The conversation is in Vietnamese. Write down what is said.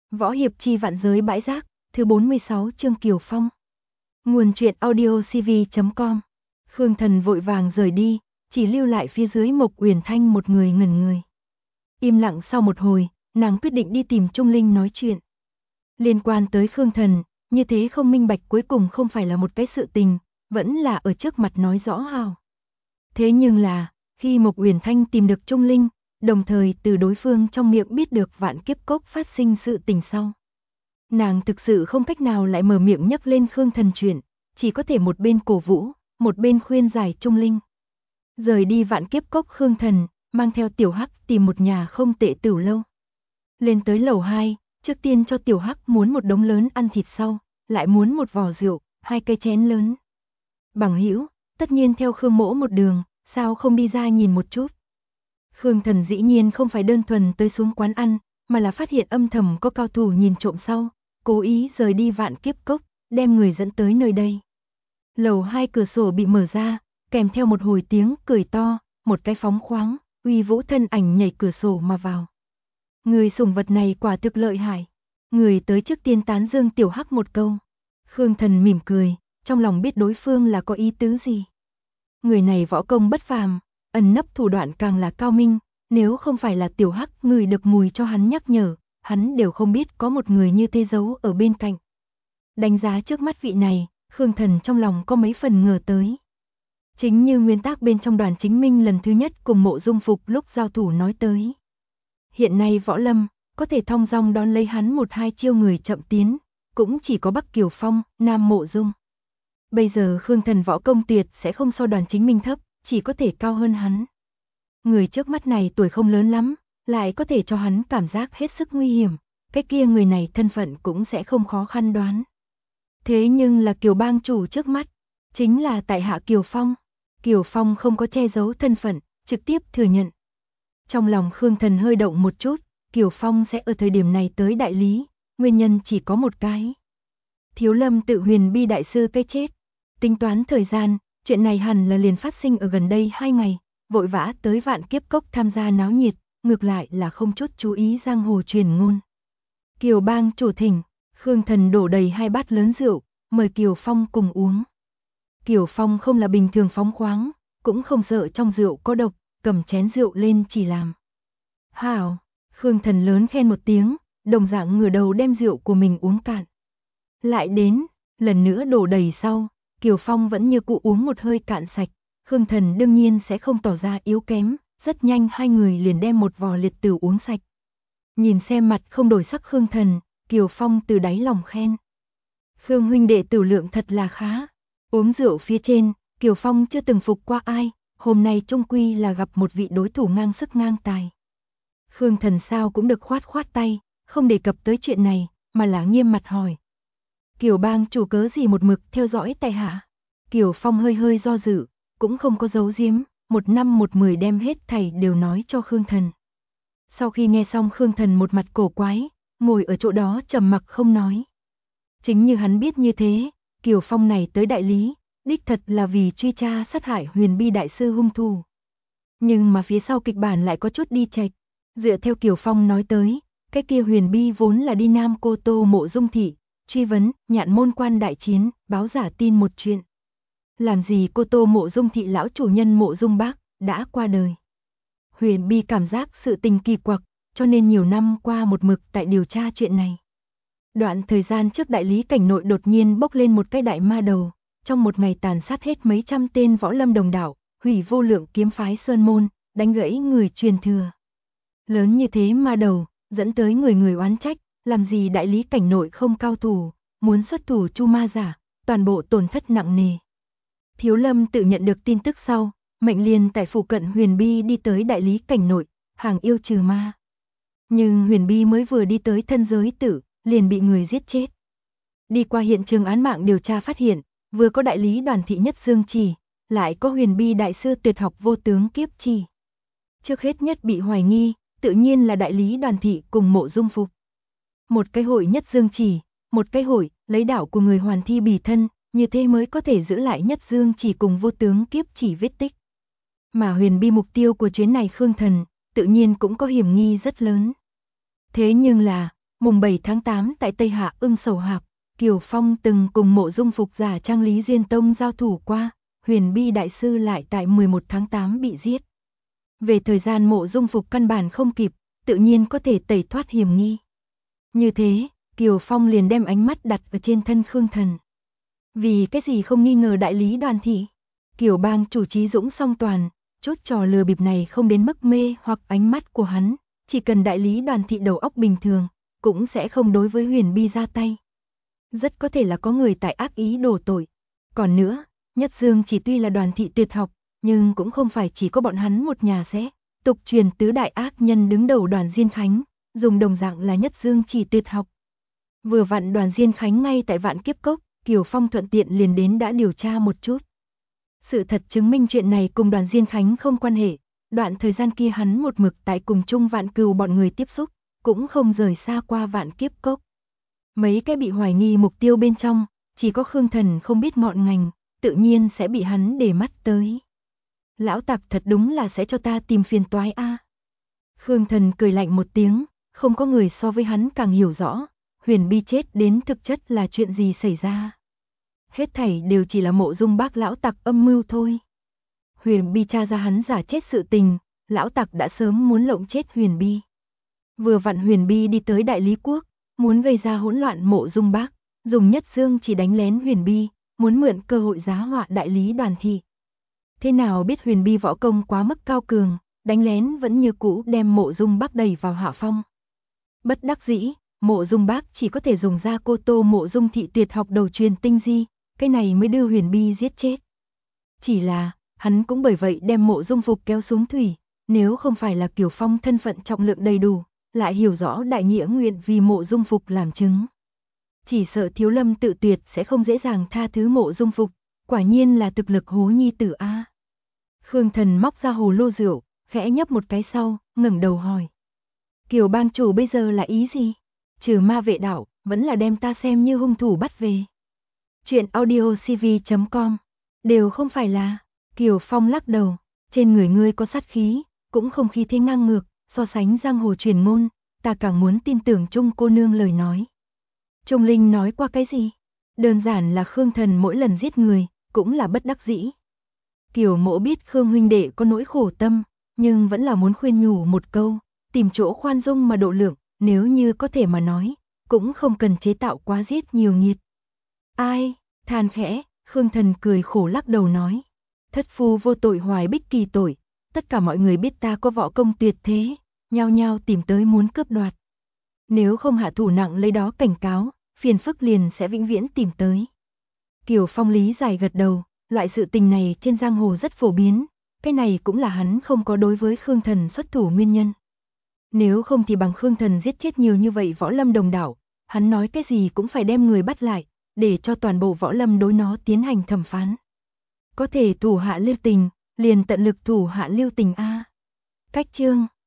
Võ hiệp chi vạn giới bãi rác, thứ 46 chương Kiều Phong. Nguồn truyện audio cv.com. Khương Thần vội vàng rời đi, chỉ lưu lại phía dưới Mộc Uyển Thanh một người ngẩn người. Im lặng sau một hồi, nàng quyết định đi tìm Trung Linh nói chuyện. Liên quan tới Khương Thần, như thế không minh bạch cuối cùng không phải là một cái sự tình, vẫn là ở trước mặt nói rõ hào. Thế nhưng là, khi Mộc Uyển Thanh tìm được Trung Linh, đồng thời từ đối phương trong miệng biết được Vạn Kiếp Cốc phát sinh sự tình sau. Nàng thực sự không cách nào lại mở miệng nhắc lên Khương Thần chuyện, chỉ có thể một bên cổ vũ, một bên khuyên giải Trung Linh. Rời đi Vạn Kiếp Cốc Khương Thần, mang theo Tiểu Hắc tìm một nhà không tệ tửu lâu. Lên tới lầu 2, trước tiên cho Tiểu Hắc muốn một đống lớn ăn thịt sau, lại muốn một vò rượu, 2 cây chén lớn. Bằng hữu, tất nhiên theo Khương Mỗ một đường, sao không đi ra nhìn một chút. Khương Thần dĩ nhiên không phải đơn thuần tới xuống quán ăn, mà là phát hiện âm thầm có cao thủ nhìn trộm sau, cố ý rời đi Vạn Kiếp Cốc, đem người dẫn tới nơi đây. Lầu 2 cửa sổ bị mở ra, kèm theo một hồi tiếng cười to, một cái phóng khoáng, uy vũ thân ảnh nhảy cửa sổ mà vào. Người sủng vật này quả thực lợi hại. Người tới trước tiên tán dương Tiểu Hắc một câu. Khương Thần mỉm cười, trong lòng biết đối phương là có ý tứ gì. Người này võ công bất phàm, ẩn nấp thủ đoạn càng là cao minh, nếu không phải là Tiểu Hắc ngửi được mùi cho hắn nhắc nhở, hắn đều không biết có một người như thế giấu ở bên cạnh. Đánh giá trước mắt vị này, Khương Thần trong lòng có mấy phần ngờ tới. Chính như nguyên tắc bên trong Đoàn Chính Minh lần thứ nhất cùng Mộ Dung Phục lúc giao thủ nói tới. Hiện nay võ lâm, có thể thong dong đón lấy hắn một hai chiêu người chậm tiến, cũng chỉ có Bắc Kiều Phong, Nam Mộ Dung. Bây giờ Khương Thần võ công tuyệt sẽ không so Đoàn Chính Minh thấp, chỉ có thể cao hơn hắn. Người trước mắt này tuổi không lớn lắm, lại có thể cho hắn cảm giác hết sức nguy hiểm, cái kia người này thân phận cũng sẽ không khó khăn đoán. Thế nhưng là Kiều bang chủ trước mắt, chính là tại hạ Kiều Phong. Kiều Phong không có che giấu thân phận, trực tiếp thừa nhận. Trong lòng Khương Thần hơi động một chút, Kiều Phong sẽ ở thời điểm này tới đại lý, nguyên nhân chỉ có một cái. Thiếu Lâm Tự Huyền Bi đại sư cái chết. Tính toán thời gian, chuyện này hẳn là liền phát sinh ở gần đây 2 ngày, vội vã tới Vạn Kiếp Cốc tham gia náo nhiệt, ngược lại là không chút chú ý giang hồ truyền ngôn. Kiều bang chủ thỉnh, Khương Thần đổ đầy 2 bát lớn rượu, mời Kiều Phong cùng uống. Kiều Phong không là bình thường phóng khoáng, cũng không sợ trong rượu có độc, cầm chén rượu lên chỉ làm. Hảo, Khương Thần lớn khen một tiếng, đồng dạng ngửa đầu đem rượu của mình uống cạn. Lại đến, lần nữa đổ đầy sau, Kiều Phong vẫn như cũ uống một hơi cạn sạch, Khương Thần đương nhiên sẽ không tỏ ra yếu kém, rất nhanh hai người liền đem một vò liệt tửu uống sạch. Nhìn xem mặt không đổi sắc Khương Thần, Kiều Phong từ đáy lòng khen. Khương huynh đệ tửu lượng thật là khá. Uống rượu phía trên, Kiều Phong chưa từng phục qua ai, hôm nay trung quy là gặp một vị đối thủ ngang sức ngang tài. Khương Thần sao cũng được khoát khoát tay, không đề cập tới chuyện này, mà là nghiêm mặt hỏi. Kiều bang chủ cớ gì một mực theo dõi tại hạ? Kiều Phong hơi hơi do dự, cũng không có giấu giếm, 1 năm 1 10 đem hết thảy đều nói cho Khương Thần. Sau khi nghe xong Khương Thần một mặt cổ quái, ngồi ở chỗ đó trầm mặc không nói. Chính như hắn biết như thế, Kiều Phong này tới đại lý, đích thật là vì truy tra sát hại Huyền Bi đại sư hung thủ. Nhưng mà phía sau kịch bản lại có chút đi chệch, dựa theo Kiều Phong nói tới, cái kia Huyền Bi vốn là đi Nam Cô Tô Mộ Dung thị, truy vấn, Nhạn Môn quan đại chiến, báo giả tin một chuyện. Làm gì Cô Tô Mộ Dung thị lão chủ nhân Mộ Dung Bác đã qua đời. Huyền Bi cảm giác sự tình kỳ quặc, cho nên nhiều năm qua một mực tại điều tra chuyện này. Đoạn thời gian trước đại lý cảnh nội đột nhiên bốc lên một cái đại ma đầu, trong một ngày tàn sát hết mấy trăm tên võ lâm đồng đạo, hủy vô lượng kiếm phái sơn môn, đánh gãy người truyền thừa. Lớn như thế ma đầu, dẫn tới người người oán trách, làm gì đại lý cảnh nội không cao thủ, muốn xuất thủ chu ma giả, toàn bộ tổn thất nặng nề. Thiếu Lâm tự nhận được tin tức sau, mệnh liền tại phụ cận Huyền Bi đi tới đại lý cảnh nội, hàng yêu trừ ma. Nhưng Huyền Bi mới vừa đi tới thân giới tử, liền bị người giết chết. Đi qua hiện trường án mạng điều tra phát hiện, vừa có đại lý Đoàn thị Nhất Dương Chỉ, lại có Huyền Bi đại sư tuyệt học Vô Tướng Kiếp Chỉ. Trước hết nhất bị hoài nghi, tự nhiên là đại lý Đoàn thị cùng Mộ Dung Phục. Một cái hội Nhất Dương Chỉ, một cái hội lấy đạo của người hoàn thi bỉ thân, như thế mới có thể giữ lại Nhất Dương Chỉ cùng Vô Tướng Kiếp Chỉ vết tích. Mà Huyền Bi mục tiêu của chuyến này Khương Thần, tự nhiên cũng có hiểm nghi rất lớn. Thế nhưng là, Mùng 7 tháng 8 tại Tây Hạ Ưng Sầu Hạp, Kiều Phong từng cùng Mộ Dung Phục giả trang Lý Duyên Tông giao thủ qua, Huyền Bi đại sư lại tại 11 tháng 8 bị giết. Về thời gian Mộ Dung Phục căn bản không kịp, tự nhiên có thể tẩy thoát hiểm nghi. Như thế, Kiều Phong liền đem ánh mắt đặt ở trên thân Khương Thần. Vì cái gì không nghi ngờ đại lý Đoàn thị? Kiều Bang chủ trí dũng song toàn, chút trò lừa bịp này không đến mức mê hoặc ánh mắt của hắn, chỉ cần đại lý Đoàn thị đầu óc bình thường, cũng sẽ không đối với Huyền Bi ra tay. Rất có thể là có người tại ác ý đổ tội. Còn nữa, Nhất Dương chỉ tuy là Đoàn thị tuyệt học, nhưng cũng không phải chỉ có bọn hắn một nhà sẽ. Tục truyền tứ đại ác nhân đứng đầu Đoàn Diên Khánh, dùng đồng dạng là Nhất Dương chỉ tuyệt học. Vừa vặn Đoàn Diên Khánh ngay tại Vạn Kiếp Cốc, Kiều Phong thuận tiện liền đến đã điều tra một chút. Sự thật chứng minh chuyện này cùng Đoàn Diên Khánh không quan hệ, đoạn thời gian kia hắn một mực tại cùng chung Vạn Cừu bọn người tiếp xúc, cũng không rời xa qua Vạn Kiếp Cốc. Mấy cái bị hoài nghi mục tiêu bên trong, chỉ có Khương Thần không biết ngọn ngành, tự nhiên sẽ bị hắn để mắt tới. Lão tặc thật đúng là sẽ cho ta tìm phiền toái a. Khương Thần cười lạnh một tiếng, không có người so với hắn càng hiểu rõ, Huyền Bi chết đến thực chất là chuyện gì xảy ra. Hết thảy đều chỉ là Mộ Dung Bác lão tặc âm mưu thôi. Huyền Bi tra ra hắn giả chết sự tình, lão tặc đã sớm muốn lộng chết Huyền Bi. Vừa vặn Huyền Bi đi tới Đại Lý Quốc, muốn gây ra hỗn loạn Mộ Dung Bác, dùng Nhất Dương chỉ đánh lén Huyền Bi, muốn mượn cơ hội giá họa Đại Lý Đoàn thị. Thế nào biết Huyền Bi võ công quá mức cao cường, đánh lén vẫn như cũ đem Mộ Dung Bác đẩy vào hạ phong. Bất đắc dĩ, Mộ Dung Bác chỉ có thể dùng ra cô tô Mộ Dung thị tuyệt học đầu truyền tinh di, cái này mới đưa Huyền Bi giết chết. Chỉ là, hắn cũng bởi vậy đem Mộ Dung Phục kéo xuống thủy, nếu không phải là Kiều Phong thân phận trọng lượng đầy đủ, lại hiểu rõ đại nghĩa nguyện vì Mộ Dung Phục làm chứng. Chỉ sợ Thiếu Lâm tự tuyệt sẽ không dễ dàng tha thứ Mộ Dung Phục, quả nhiên là thực lực hố nhi tử a. Khương Thần móc ra hồ lô rượu, khẽ nhấp một cái sau, ngẩng đầu hỏi. Kiều bang chủ bây giờ là ý gì? Trừ ma vệ đạo, vẫn là đem ta xem như hung thủ bắt về. Chuyện audiocv.com. Đều không phải là. Kiều Phong lắc đầu, trên người ngươi có sát khí, cũng không khí thế ngang ngược, so sánh giang hồ truyền ngôn, ta càng muốn tin tưởng Trung cô nương lời nói. Trung Linh nói qua cái gì? Đơn giản là Khương Thần mỗi lần giết người, cũng là bất đắc dĩ. Kiều Mỗ biết Khương huynh đệ có nỗi khổ tâm, nhưng vẫn là muốn khuyên nhủ một câu, tìm chỗ khoan dung mà độ lượng, nếu như có thể mà nói, cũng không cần chế tạo quá giết nhiều nghiệt. Ai? Than khẽ, Khương Thần cười khổ lắc đầu nói. Thất phu vô tội hoài bích kỳ tội, tất cả mọi người biết ta có võ công tuyệt thế, nhao nhao tìm tới muốn cướp đoạt. Nếu không hạ thủ nặng lấy đó cảnh cáo, phiền phức liền sẽ vĩnh viễn tìm tới. Kiều Phong lý giải gật đầu, loại sự tình này trên giang hồ rất phổ biến, cái này cũng là hắn không có đối với Khương Thần xuất thủ nguyên nhân. Nếu không thì bằng Khương Thần giết chết nhiều như vậy võ lâm đồng đảo, hắn nói cái gì cũng phải đem người bắt lại, để cho toàn bộ võ lâm đối nó tiến hành thẩm phán. Có thể thủ hạ lưu tình, liền tận lực thủ hạ lưu tình a. Cách chương